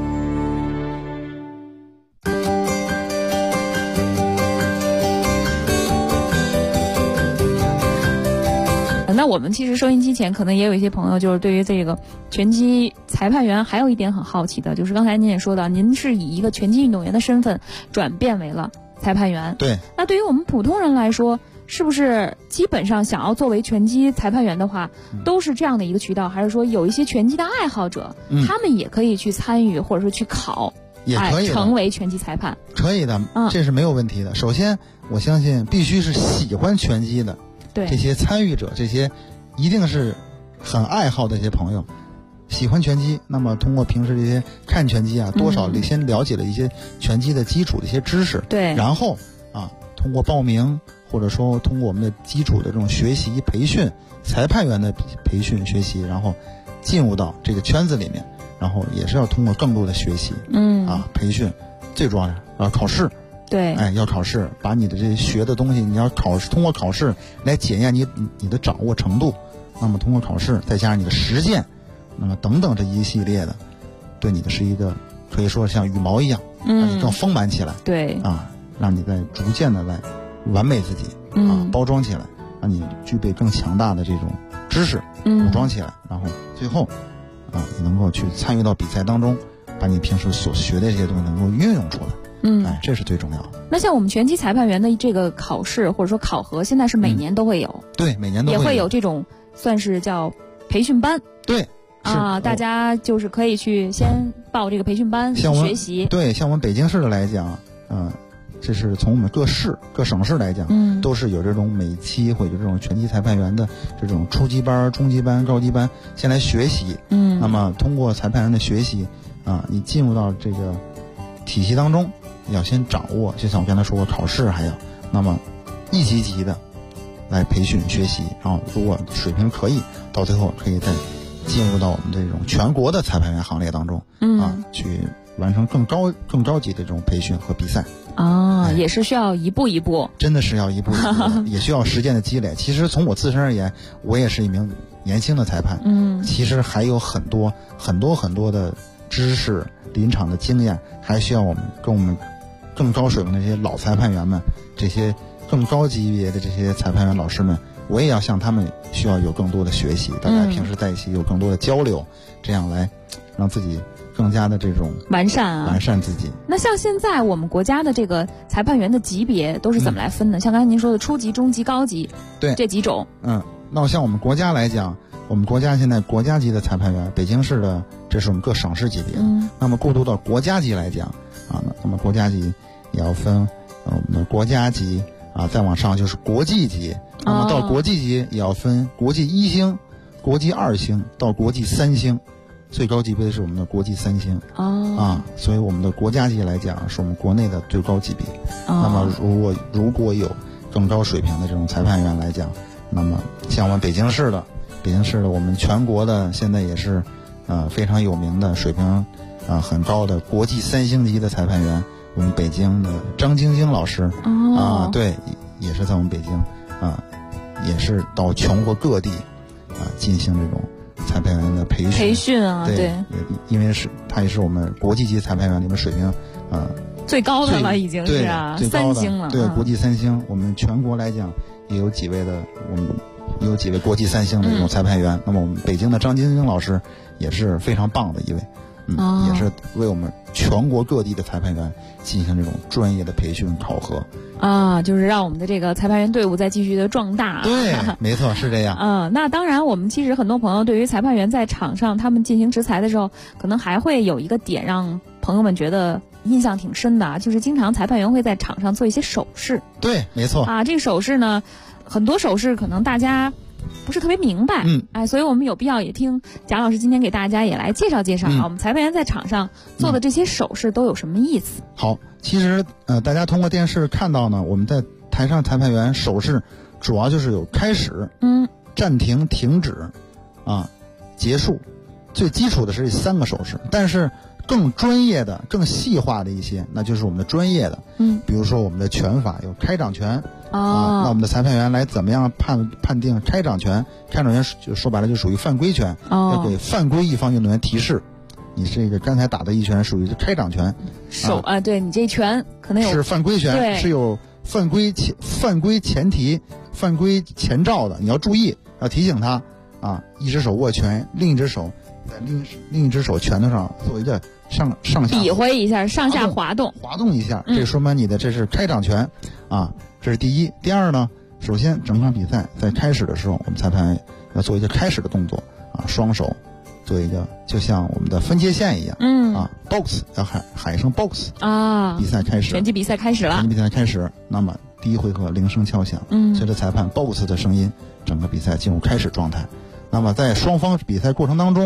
那我们其实收音机前可能也有一些朋友，就是对于这个拳击裁判员还有一点很好奇的，就是刚才您也说到，您是以一个拳击运动员的身份转变为了裁判员。 对。那对于我们普通人来说，是不是基本上想要作为拳击裁判员的话，都是这样的一个渠道，还是说有一些拳击的爱好者，他们也可以去参与或者说去考， 也可以成为拳击裁判？ 可以的，这是没有问题的。首先，我相信必须是喜欢拳击的。 对， 这些参与者，这些一定是很爱好的这些朋友， 喜欢拳击，那么通过平时这些看拳击啊，多少先了解了一些拳击的基础的一些知识， 对， 然后通过报名或者说通过我们的基础的这种学习培训，裁判员的培训学习，然后进入到这个圈子里面，然后也是要通过更多的学习，培训，最主要是考试。 对， 要考试，把你的这些学的东西，你要通过考试来检验你的掌握程度。那么通过考试，再加上你的实践，那么等等这一系列的，对你的是一个可以说像羽毛一样，让你更丰满起来。 对， 让你在逐渐的来完美自己，包装起来，让你具备更强大的这种知识，武装起来，然后最后，你能够去参与到比赛当中，把你平时所学的这些东西能够运用出来。这是最重要的。 那像我们拳击裁判员的这个考试或者说考核，现在是每年都会有。 对，每年都会有。 也会有这种算是叫培训班。 对。 大家就是可以去先报这个培训班学习。 对，像我们北京市的来讲，这是从我们各省市来讲，都是有这种每期会有这种拳击裁判员的这种初级班、中级班、高级班，先来学习。那么通过裁判员的学习，你进入到这个体系当中，要先掌握，就像我刚才说过，考试还要，那么一级级的来培训学习，然后如果水平可以，到最后可以再进入到我们这种全国的裁判员行列当中，去完成更高级的这种培训和比赛。 也是需要一步一步， 真的是要一步一步，也需要时间的积累。其实从我自身而言，我也是一名年轻的裁判，其实还有很多的知识、临场的经验，还需要我们更高水平的这些老裁判员们，这些更高级别的这些裁判员老师们，我也要向他们需要有更多的学习，大家平时在一起有更多的交流，这样来让自己更加的这种完善自己。 那像现在我们国家的这个裁判员的级别都是怎么来分的？像刚才您说的初级、中级、高级， 对， 这几种。 那像我们国家来讲，我们国家现在国家级的裁判员，北京市的这是我们各省市级别的。那么过渡到国家级来讲那么国家级也要分我们的国家级再往上就是国际级。那么到国际级也要分国际1星、国际2星到国际3星，最高级别的是我们的国际3星。所以我们的国家级来讲是我们国内的最高级别。那么如果有更高水平的这种裁判员来讲，那么像我们北京市的我们全国的现在也是非常有名的水平很高的国际3星级的裁判员，我们北京的张晶晶老师对，也是在我们北京也是到全国各地进行这种裁判员的培训对， 因为他也是我们国际级裁判员里面水平最高的了，已经是3星了。 对，国际3星，我们全国来讲也有几位国际3星的这种裁判员。那么我们北京的张晶晶老师也是非常棒的一位，也是为我们全国各地的裁判员进行这种专业的培训考核就是让我们的这个裁判员队伍再继续的壮大。 对，没错，是这样。 那当然，我们其实很多朋友对于裁判员在场上他们进行执裁的时候，可能还会有一个点让朋友们觉得印象挺深的就是经常裁判员会在场上做一些手势。 对，没错。 这个手势呢，很多手势可能大家不是特别明白，所以我们有必要也听贾老师今天给大家也来介绍介绍我们裁判员在场上做的这些手势都有什么意思。 好，其实大家通过电视看到呢，我们在台上裁判员手势主要就是有开始、暂停、停止结束，最基础的是这3个手势，但是更专业的、更细化的一些，那就是我们的专业的。比如说我们的拳法有开掌拳那我们的裁判员来怎么样判定开掌拳？开掌拳就说白了就属于犯规拳，要给犯规一方运动员提示，你这个刚才打的一拳属于开掌拳， 对，你这拳可能有是犯规拳，是有犯规前提、犯规前兆的，你要注意，要提醒他一只手握拳，另一只手在另一只手拳头上做一个上下比划一下，上下滑动一下，这说明你的这是开掌拳这是第一。第二呢，首先整场比赛在开始的时候，我们裁判要做一个开始的动作双手做一个就像我们的分界线一样box 要喊一声 box 比赛开始， 拳击比赛开始了。 那么第一回合铃声敲响，随着裁判 box 的声音，整个比赛进入开始状态。那么在双方比赛过程当中，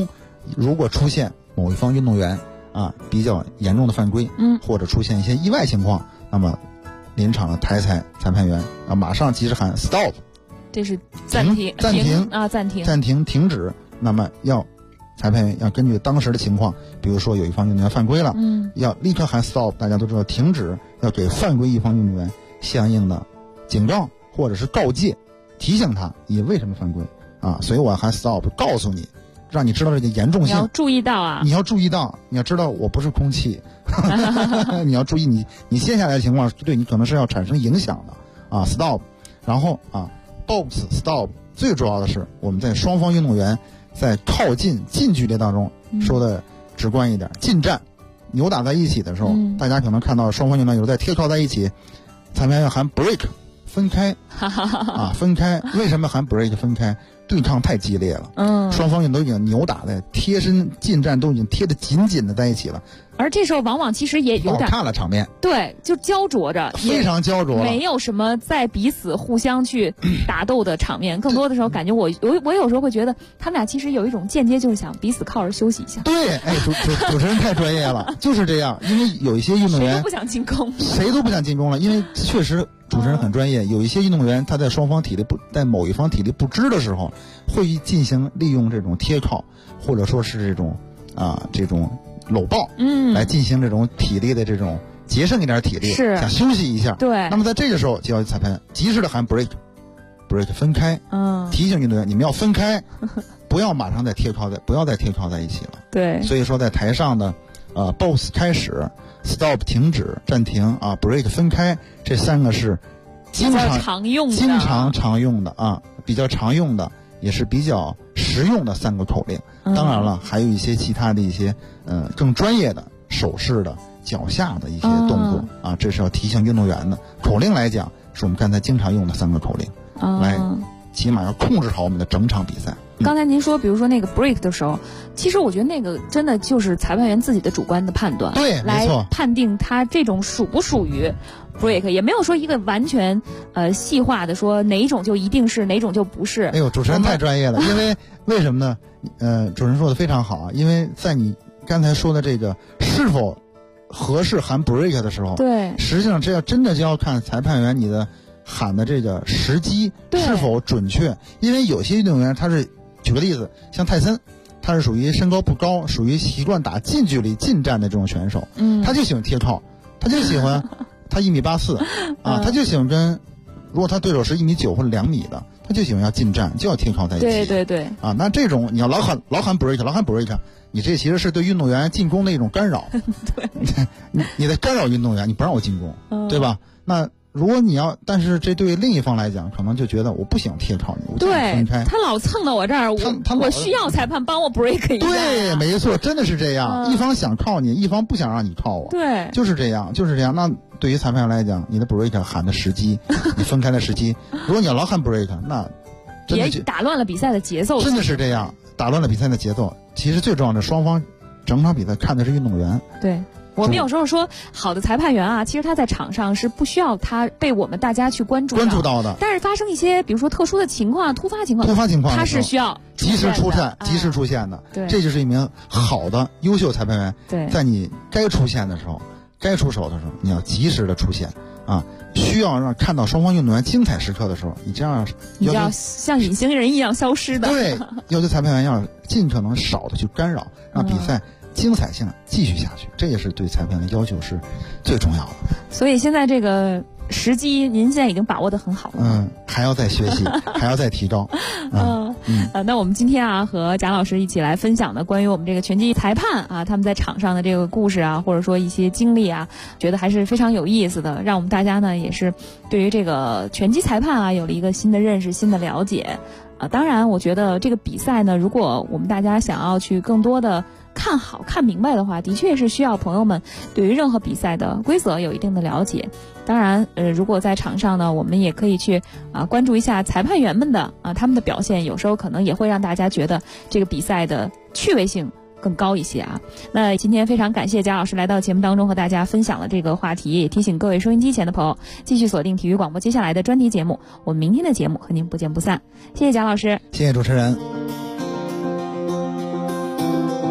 如果出现某一方运动员比较严重的犯规，或者出现一些意外情况，那么临场的裁判员马上及时喊 stop， 这是暂停停止。那么裁判员要根据当时的情况，比如说有一方运动员犯规了，要立刻喊 stop， 大家都知道停止，要给犯规一方运动员相应的警告或者是告诫，提醒他你为什么犯规所以我要喊 stop， 告诉你，让你知道这个严重性。 你要注意到你要注意到，你要知道我不是空气你要注意你接下来的情况对你可能是要产生影响的stop。 然后box stop， 最主要的是我们在双方运动员在靠近近距离当中，说的直观一点，近战扭打在一起的时候，大家可能看到双方运动员有在贴靠在一起，裁判要喊 break 分开分开。为什么喊 break 分开？对抗太激烈了，双方都已经扭打的贴身近战，都已经贴得紧紧的在一起了。 而这时候往往其实也有点好看了场面， 对，就焦灼着， 非常焦灼了， 没有什么在彼此互相去打斗的场面。更多的时候，感觉我有时候会觉得他们俩其实有一种间接就是想彼此靠着休息一下。 对，主持人太专业了，就是这样。因为有一些运动员谁都不想进攻， 谁都不想进攻了，因为确实主持人很专业。有一些运动员他在双方在某一方体力不支的时候，会进行利用这种贴靠，或者说是这种搂抱，来进行这种体力的这种节省一点体力， 是想休息一下。 对。 那么在这个时候，就要裁判及时的喊 break 分开，提醒运动员你们要分开，不要马上不要再贴靠在一起了。 对。 所以说在台上的box 开始 ，stop 停止暂停break 分开，这三个是经常常用的比较常用的，也是比较实用的三个口令。当然了，还有一些其他的一些更专业的手势的脚下的一些动作这是要提醒运动员的。口令来讲，是我们刚才经常用的三个口令，来起码要控制好我们的整场比赛。 刚才您说，比如说那个 break 的时候，其实我觉得那个真的就是裁判员自己的主观的判断， 对， 来判定他这种属不属于 break， 也没有说一个完全细化的说哪一种就一定是，哪种就不是。 哎呦，主持人太专业了，因为什么呢？主持人说的非常好，因为在你刚才说的这个是否合适喊 break 的时候， 对， 实际上这真的就要看裁判员你的喊的这个时机是否准确。因为有些运动员他是，举个例子，像泰森，他是属于身高不高，属于习惯打近距离近战的这种选手，他就喜欢贴靠，他就喜欢他1.84米他就喜欢如果他对手是1.9米或者2米的，他就喜欢要近战，就要贴靠在一起。 对那这种你要老喊 break， 你这其实是对运动员进攻的一种干扰。对，你在干扰运动员，你不让我进攻，对吧？那如果你要，但是这对另一方来讲，可能就觉得我不想贴靠你，我就想分开。 他老蹭到我这儿，我需要裁判帮我 break 一下。 对，没错，真的是这样。一方想靠你，一方不想让你靠我。 对， 就是这样。那对于裁判员来讲，你的 break 喊的时机，你分开的时机，如果你要老喊 break， 那真的也打乱了比赛的节奏。 真的是这样，打乱了比赛的节奏。其实最重要的，双方整场比赛看的是运动员。 对。我们有时候说，好的裁判员其实他在场上是不需要他被我们大家去关注到的。但是发生一些比如说特殊的情况、突发情况，他是需要及时出现的。 对， 这就是一名好的优秀裁判员。 对， 在你该出现的时候、该出手的时候，你要及时的出现需要让看到双方运动员精彩时刻的时候，你要像隐形人一样消失的。 对，要求裁判员要尽可能少的去干扰，让比赛精彩性继续下去，这也是对裁判的要求是最重要的。 所以现在这个时机，您现在已经把握得很好了。 还要再学习，还要再提高。 那我们今天和贾老师一起来分享的关于我们这个拳击裁判他们在场上的这个故事或者说一些经历觉得还是非常有意思的，让我们大家呢也是对于这个拳击裁判有了一个新的认识、新的了解。当然，我觉得这个比赛呢，如果我们大家想要去更多的看好、看明白的话，的确是需要朋友们对于任何比赛的规则有一定的了解。当然，如果在场上呢，我们也可以去关注一下裁判员们的他们的表现，有时候可能也会让大家觉得这个比赛的趣味性更高一些那今天非常感谢贾老师来到节目当中和大家分享了这个话题，也提醒各位收音机前的朋友继续锁定体育广播接下来的专题节目，我们明天的节目和您不见不散。谢谢贾老师， 谢谢主持人。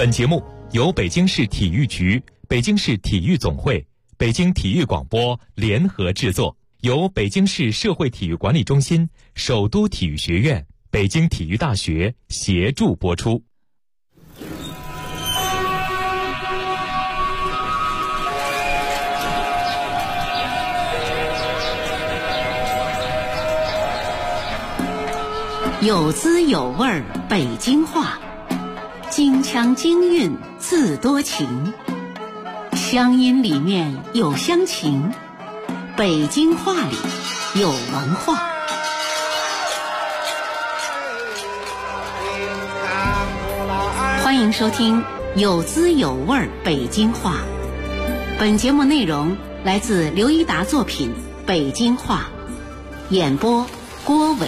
本节目由北京市体育局、北京市体育总会、北京体育广播联合制作，由北京市社会体育管理中心、首都体育学院、北京体育大学协助播出。 有滋有味儿北京话，京腔京韵自多情，乡音里面有乡情，北京话里有文化。欢迎收听有滋有味儿北京话。本节目内容来自刘一达作品《北京话》，演播郭伟。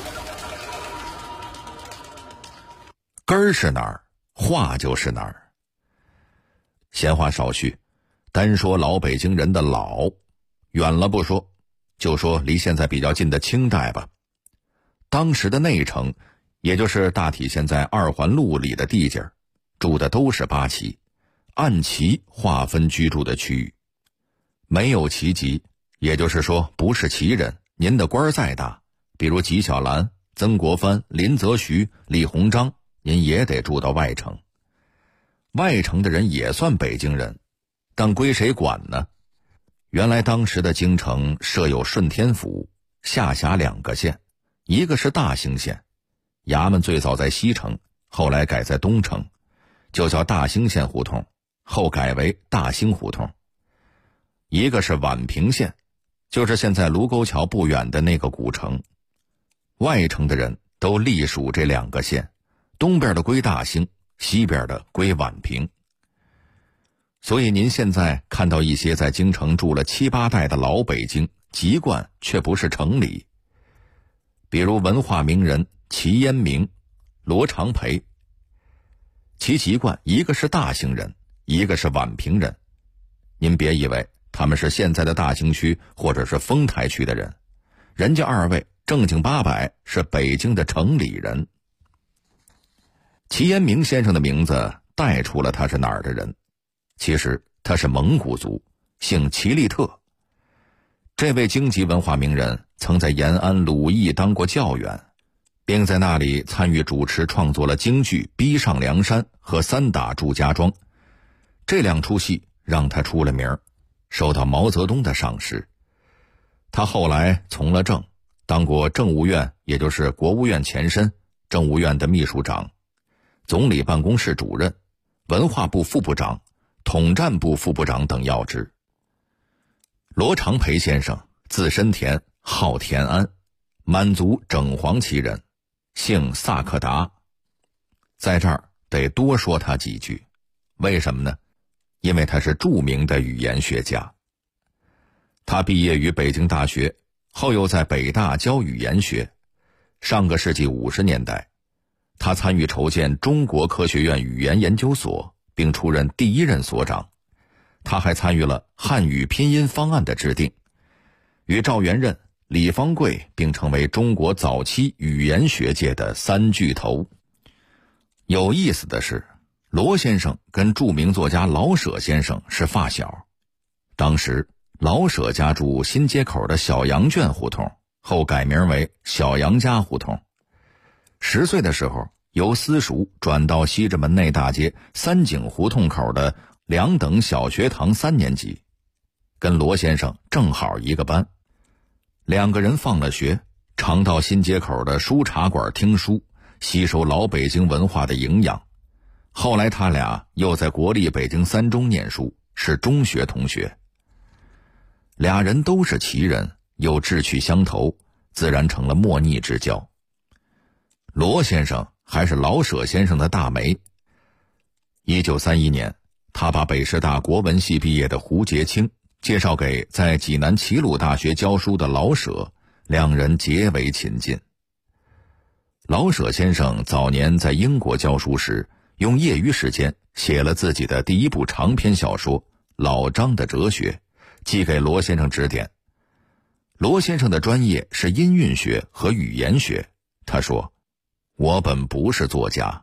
根儿是哪儿，话就是哪儿。闲话少叙，单说老北京人的老，远了不说，就说离现在比较近的清代吧。当时的内城，也就是大体现在二环路里的地界，住的都是八旗，按旗划分居住的区域。没有旗籍，也就是说不是旗人，您的官再大，比如纪晓岚、曾国藩、林则徐、李鸿章，您也得住到外城。外城的人也算北京人，但归谁管呢？原来当时的京城设有顺天府，下辖2个县，一个是大兴县，衙门最早在西城，后来改在东城，就叫大兴县胡同，后改为大兴胡同。一个是宛平县，就是现在卢沟桥不远的那个古城。外城的人都隶属这2个县，东边的归大兴，西边的归宛平。所以您现在看到一些在京城住了7、8代的老北京，籍贯却不是城里。比如文化名人齐烟明、罗长培，其籍贯一个是大兴人，一个是宛平人。您别以为他们是现在的大兴区或者是丰台区的人，人家2位正经八百是北京的城里人。齐烟明先生的名字带出了他是哪儿的人，其实他是蒙古族，姓齐利特。这位京籍文化名人曾在延安鲁艺当过教员，并在那里参与主持创作了京剧《逼上梁山》和《三打祝家庄》，这2出戏让他出了名，受到毛泽东的赏识。他后来从了政，当过政务院，也就是国务院前身，政务院的秘书长，总理办公室主任，文化部副部长，统战部副部长等要职。罗长培先生字申田，号田安，满族整黄旗人，姓萨克达。在这儿得多说他几句，为什么呢？因为他是著名的语言学家。他毕业于北京大学，后又在北大教语言学。上个世纪50年代，他参与筹建中国科学院语言研究所，并出任第1任所长。他还参与了汉语拼音方案的制定，与赵元任、李方贵并成为中国早期语言学界的3巨头。有意思的是，罗先生跟著名作家老舍先生是发小。当时老舍家住新街口的小羊圈胡同，后改名为小杨家胡同。10岁的时候，由私塾转到西直门内大街三井胡同口的2等小学堂3年级，跟罗先生正好一个班。2个人放了学，常到新街口的书茶馆听书，吸收老北京文化的营养。后来他俩又在国立北京3中念书，是中学同学。2人都是旗人，又志趣相投，自然成了莫逆之交。罗先生还是老舍先生的大媒。1931年，他把北师大国文系毕业的胡洁清介绍给在济南齐鲁大学教书的老舍，2人结为亲近。老舍先生早年在英国教书时，用业余时间写了自己的第1部长篇小说《老张的哲学》，寄给罗先生指点。罗先生的专业是音韵学和语言学，他说：“我本不是作家，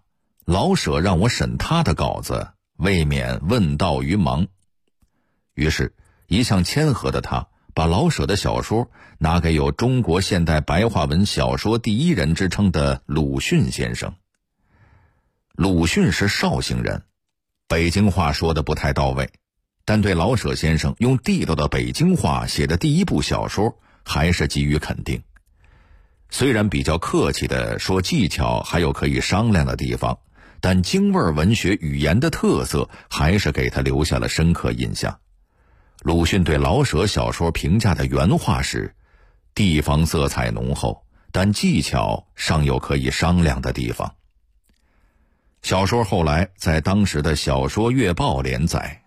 老舍让我审他的稿子，未免问道于盲。于是一向谦和的他把老舍的小说拿给有中国现代白话文小说第一人之称的鲁迅先生。鲁迅是绍兴人，北京话说的不太到位，但对老舍先生用地道的北京话写的第一部小说还是给予肯定。虽然比较客气地说技巧还有可以商量的地方，但京味文学语言的特色还是给他留下了深刻印象。鲁迅对老舍小说评价的原话是：地方色彩浓厚，但技巧尚有可以商量的地方。小说后来在当时的小说月报连载。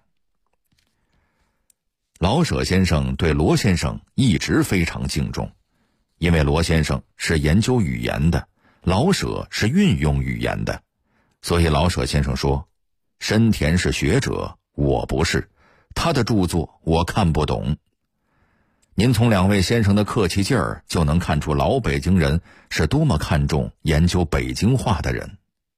老舍先生对罗先生一直非常敬重，因为罗先生是研究语言的，老舍是运用语言的，所以老舍先生说：深田是学者，我不是，他的著作我看不懂。您从两位先生的客气劲儿就能看出老北京人是多么看重研究北京话的人。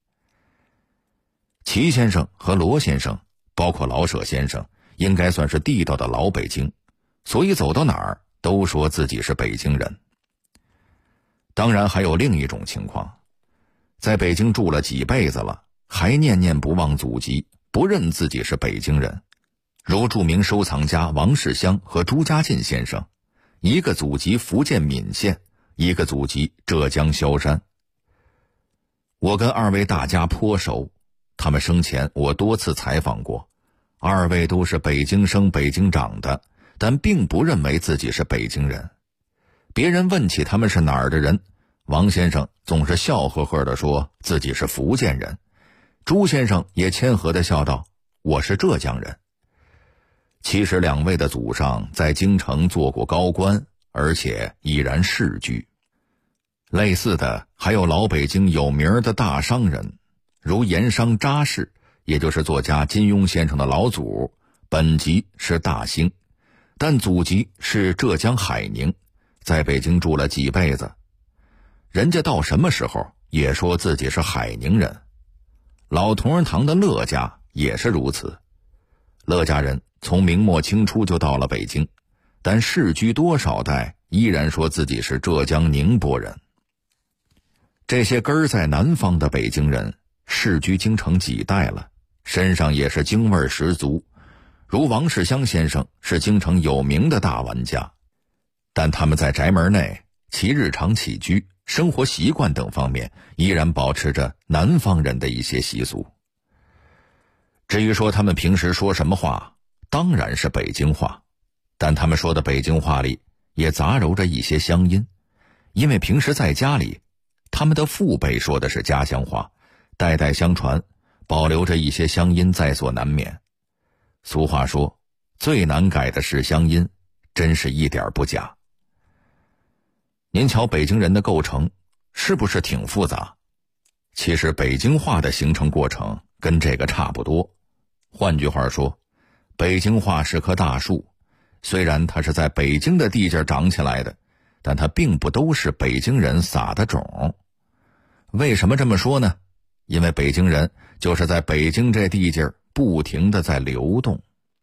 齐先生和罗先生，包括老舍先生，应该算是地道的老北京，所以走到哪儿都说自己是北京人。当然还有另一种情况，在北京住了几辈子了，还念念不忘祖籍，不认自己是北京人，如著名收藏家王世襄和朱家进先生，一个祖籍福建闽县，一个祖籍浙江萧山。我跟二位大家颇熟，他们生前我多次采访过，二位都是北京生北京长的，但并不认为自己是北京人。别人问起他们是哪儿的人，王先生总是笑呵呵地说自己是福建人，朱先生也谦和地笑道：我是浙江人。其实两位的祖上在京城做过高官，而且已然世居。类似的还有老北京有名的大商人，如盐商查氏，也就是作家金庸先生的老祖，本籍是大兴，但祖籍是浙江海宁，在北京住了几辈子。人家到什么时候也说自己是海宁人。老同仁堂的乐家也是如此，乐家人从明末清初就到了北京，但世居多少代依然说自己是浙江宁波人。这些根儿在南方的北京人世居京城几代了，身上也是京味十足，如王世襄先生是京城有名的大玩家，但他们在宅门内其日常起居、生活习惯等方面依然保持着南方人的一些习俗。至于说他们平时说什么话，当然是北京话，但他们说的北京话里也杂糅着一些乡音，因为平时在家里他们的父辈说的是家乡话，代代相传，保留着一些乡音在所难免。俗话说，最难改的是乡音，真是一点不假。您瞧北京人的构成是不是挺复杂？其实北京话的形成过程跟这个差不多。换句话说，北京话是棵大树，虽然它是在北京的地界长起来的，但它并不都是北京人撒的种。为什么这么说呢？因为北京人就是在北京这地界不停地在流动。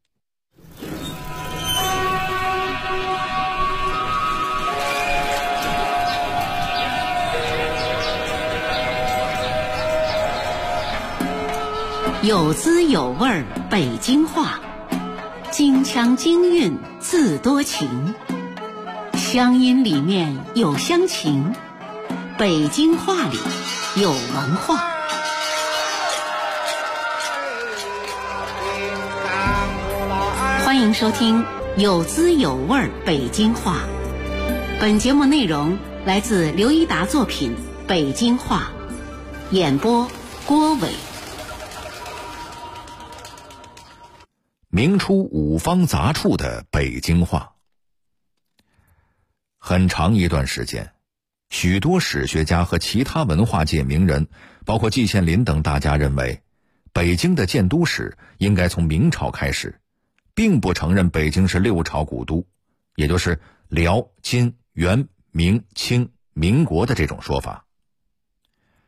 有滋有味儿北京话，京腔京韵自多情，乡音里面有乡情，北京话里有文化。欢迎收听有滋有味儿北京话。本节目内容来自刘一达作品《北京话》，演播郭伟。 明初五方杂处的北京话。很长一段时间，许多史学家和其他文化界名人，包括季羡林等大家认为，北京的建都史应该从明朝开始，并不承认北京是六朝古都，也就是辽、金、元、明、清、民国的这种说法。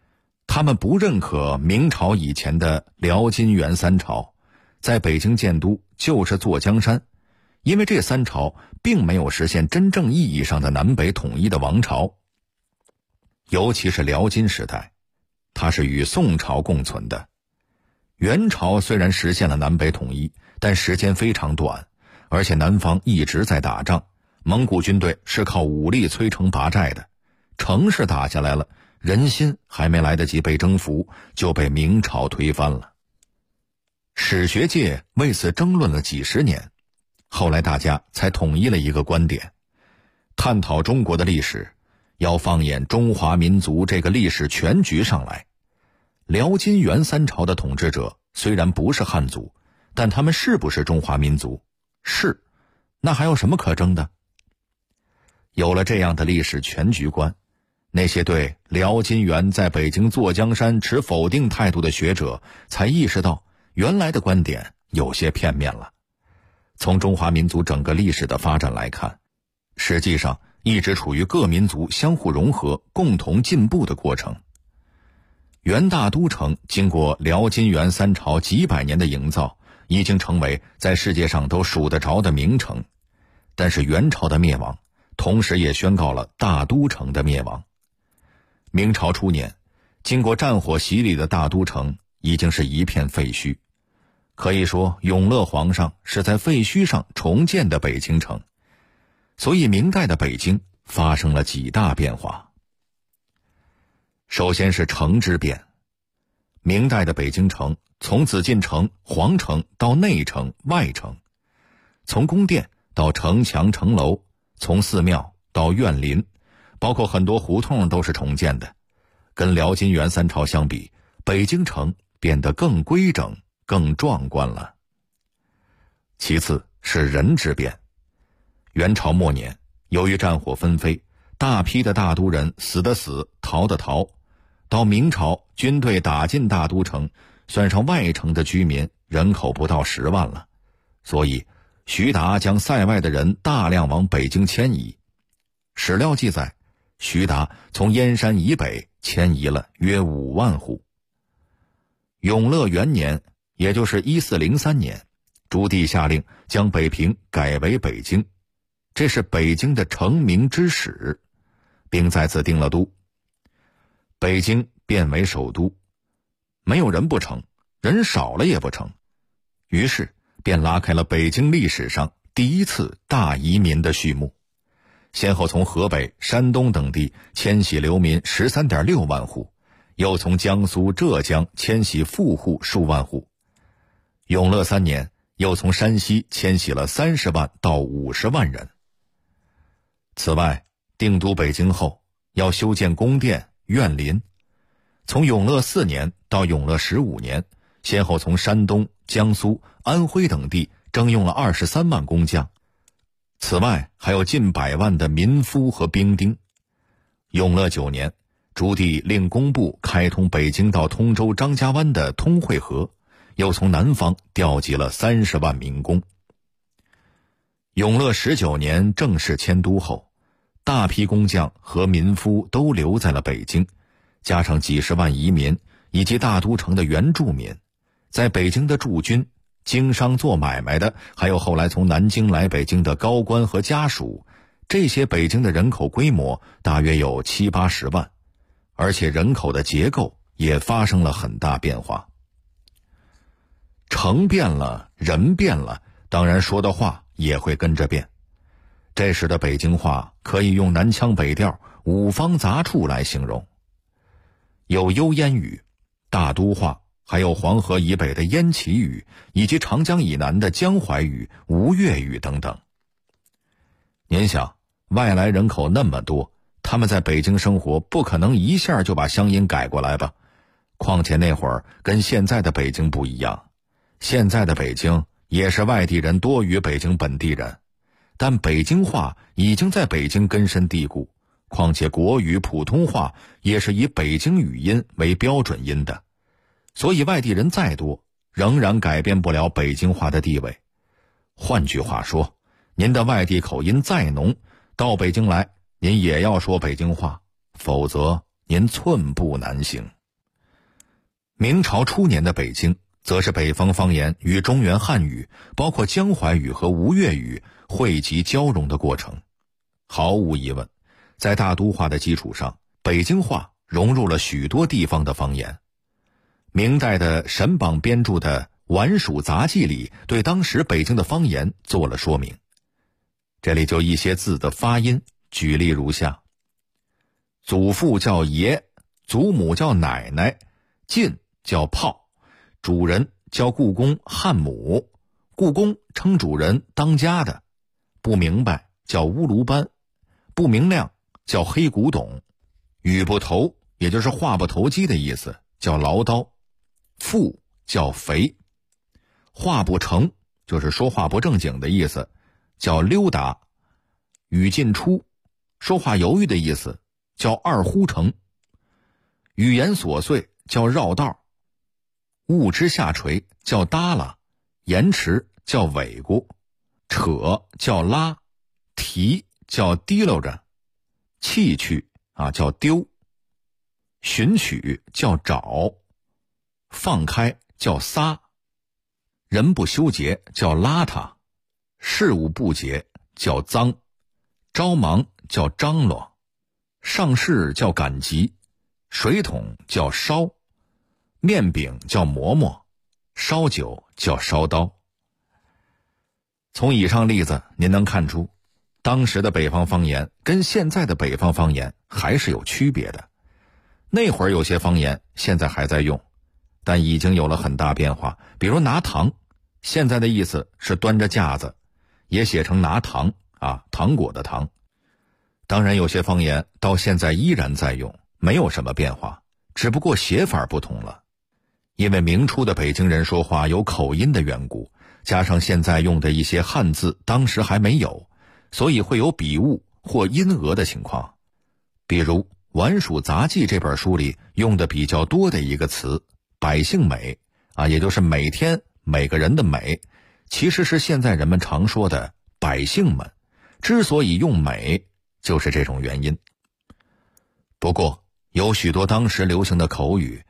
他们不认可明朝以前的辽金元三朝，在北京建都就是坐江山，因为这三朝并没有实现真正意义上的南北统一的王朝。尤其是辽金时代，它是与宋朝共存的。元朝虽然实现了南北统一，但时间非常短，而且南方一直在打仗，蒙古军队是靠武力摧城拔寨的，城市打下来了，人心还没来得及被征服，就被明朝推翻了。史学界为此争论了几十年，后来大家才统一了一个观点：探讨中国的历史，要放眼中华民族这个历史全局上来。辽金元三朝的统治者虽然不是汉族，但他们是不是中华民族？是，那还有什么可争的？有了这样的历史全局观，那些对辽金元在北京坐江山持否定态度的学者才意识到，原来的观点有些片面了。从中华民族整个历史的发展来看，实际上一直处于各民族相互融合、共同进步的过程。元大都城经过辽金元三朝几百年的营造，已经成为在世界上都数得着的名城。但是元朝的灭亡，同时也宣告了大都城的灭亡。明朝初年，经过战火洗礼的大都城已经是一片废墟。可以说，永乐皇上是在废墟上重建的北京城。所以明代的北京发生了几大变化。首先是城之变。明代的北京城从紫禁城、皇城到内城、外城，从宫殿到城墙、城楼，从寺庙到院林，包括很多胡同都是重建的。跟辽金元三朝相比，北京城变得更规整、更壮观了。其次是人之变。元朝末年，由于战火纷飞，大批的大都人死的死，逃的逃。到明朝，军队打进大都城，算上外城的居民，人口不到10万了。所以徐达将塞外的人大量往北京迁移。史料记载，徐达从燕山以北迁移了约5万户。永乐元年，也就是1403年，朱棣下令将北平改为北京，这是北京的成名之始，并在此定了都。北京变为首都，没有人不成，人少了也不成，于是便拉开了北京历史上第一次大移民的序幕。先后从河北、山东等地迁徙流民 13.6 万户，又从江苏、浙江迁徙富户数万户。永乐3年，又从山西迁徙了30万到50万人。此外，定都北京后，要修建宫殿、院林。从永乐4年到永乐15年，先后从山东、江苏、安徽等地征用了23万工匠。此外，还有近100万的民夫和兵丁。永乐9年，朱棣令工部开通北京到通州张家湾的通惠河，又从南方调集了30万民工。永乐19年正式迁都后，大批工匠和民夫都留在了北京，加上几十万移民以及大都城的原住民，在北京的驻军、经商做买卖的，还有后来从南京来北京的高官和家属，这些北京的人口规模大约有70-80万，而且人口的结构也发生了很大变化。城变了，人变了，当然说的话也会跟着变。这时的北京话可以用南腔北调、五方杂处来形容，有幽燕语、大都话，还有黄河以北的燕齐语，以及长江以南的江淮语、吴越语等等。您想，外来人口那么多，他们在北京生活，不可能一下就把乡音改过来吧？况且那会儿跟现在的北京不一样，现在的北京也是外地人多于北京本地人，但北京话已经在北京根深蒂固，况且国语、普通话也是以北京语音为标准音的，所以外地人再多，仍然改变不了北京话的地位。换句话说，您的外地口音再浓，到北京来，您也要说北京话，否则您寸步难行。 明朝初年的北京，则是北方方言与中原汉语，包括江淮语和吴越语汇集交融的过程。毫无疑问，在大都话的基础上，北京话融入了许多地方的方言。明代的沈榜编著的《晚蜀杂记》里对当时北京的方言做了说明。这里就一些字的发音举例如下：祖父叫爷，祖母叫奶奶，进叫炮，主人叫故宫汉母，故宫称主人当家的，不明白叫乌卢班，不明亮叫黑古董，语不投也就是话不投机的意思，叫唠叨，富叫肥，话不成就是说话不正经的意思，叫溜达，语尽出说话犹豫的意思，叫二呼成，语言琐碎叫绕道，物之下垂叫耷拉，延迟叫尾咕，扯叫拉，提叫提溜着，弃去叫丢，寻取叫找，放开叫撒，人不修洁叫邋遢，事物不洁叫脏，着忙叫张罗，上市叫赶集，水桶叫烧，面饼叫馍馍，烧酒叫烧刀。从以上例子您能看出，当时的北方方言跟现在的北方方言还是有区别的。那会儿有些方言现在还在用，但已经有了很大变化。比如拿糖，现在的意思是端着架子，也写成拿糖糖果的糖。当然有些方言到现在依然在用，没有什么变化，只不过写法不同了。因为明初的北京人说话有口音的缘故，加上现在用的一些汉字当时还没有，所以会有笔误或音讹的情况。比如《晚蜀杂记》这本书里用的比较多的一个词百姓美也就是每天每个人的美，其实是现在人们常说的百姓们，之所以用美就是这种原因。不过有许多当时流行的口语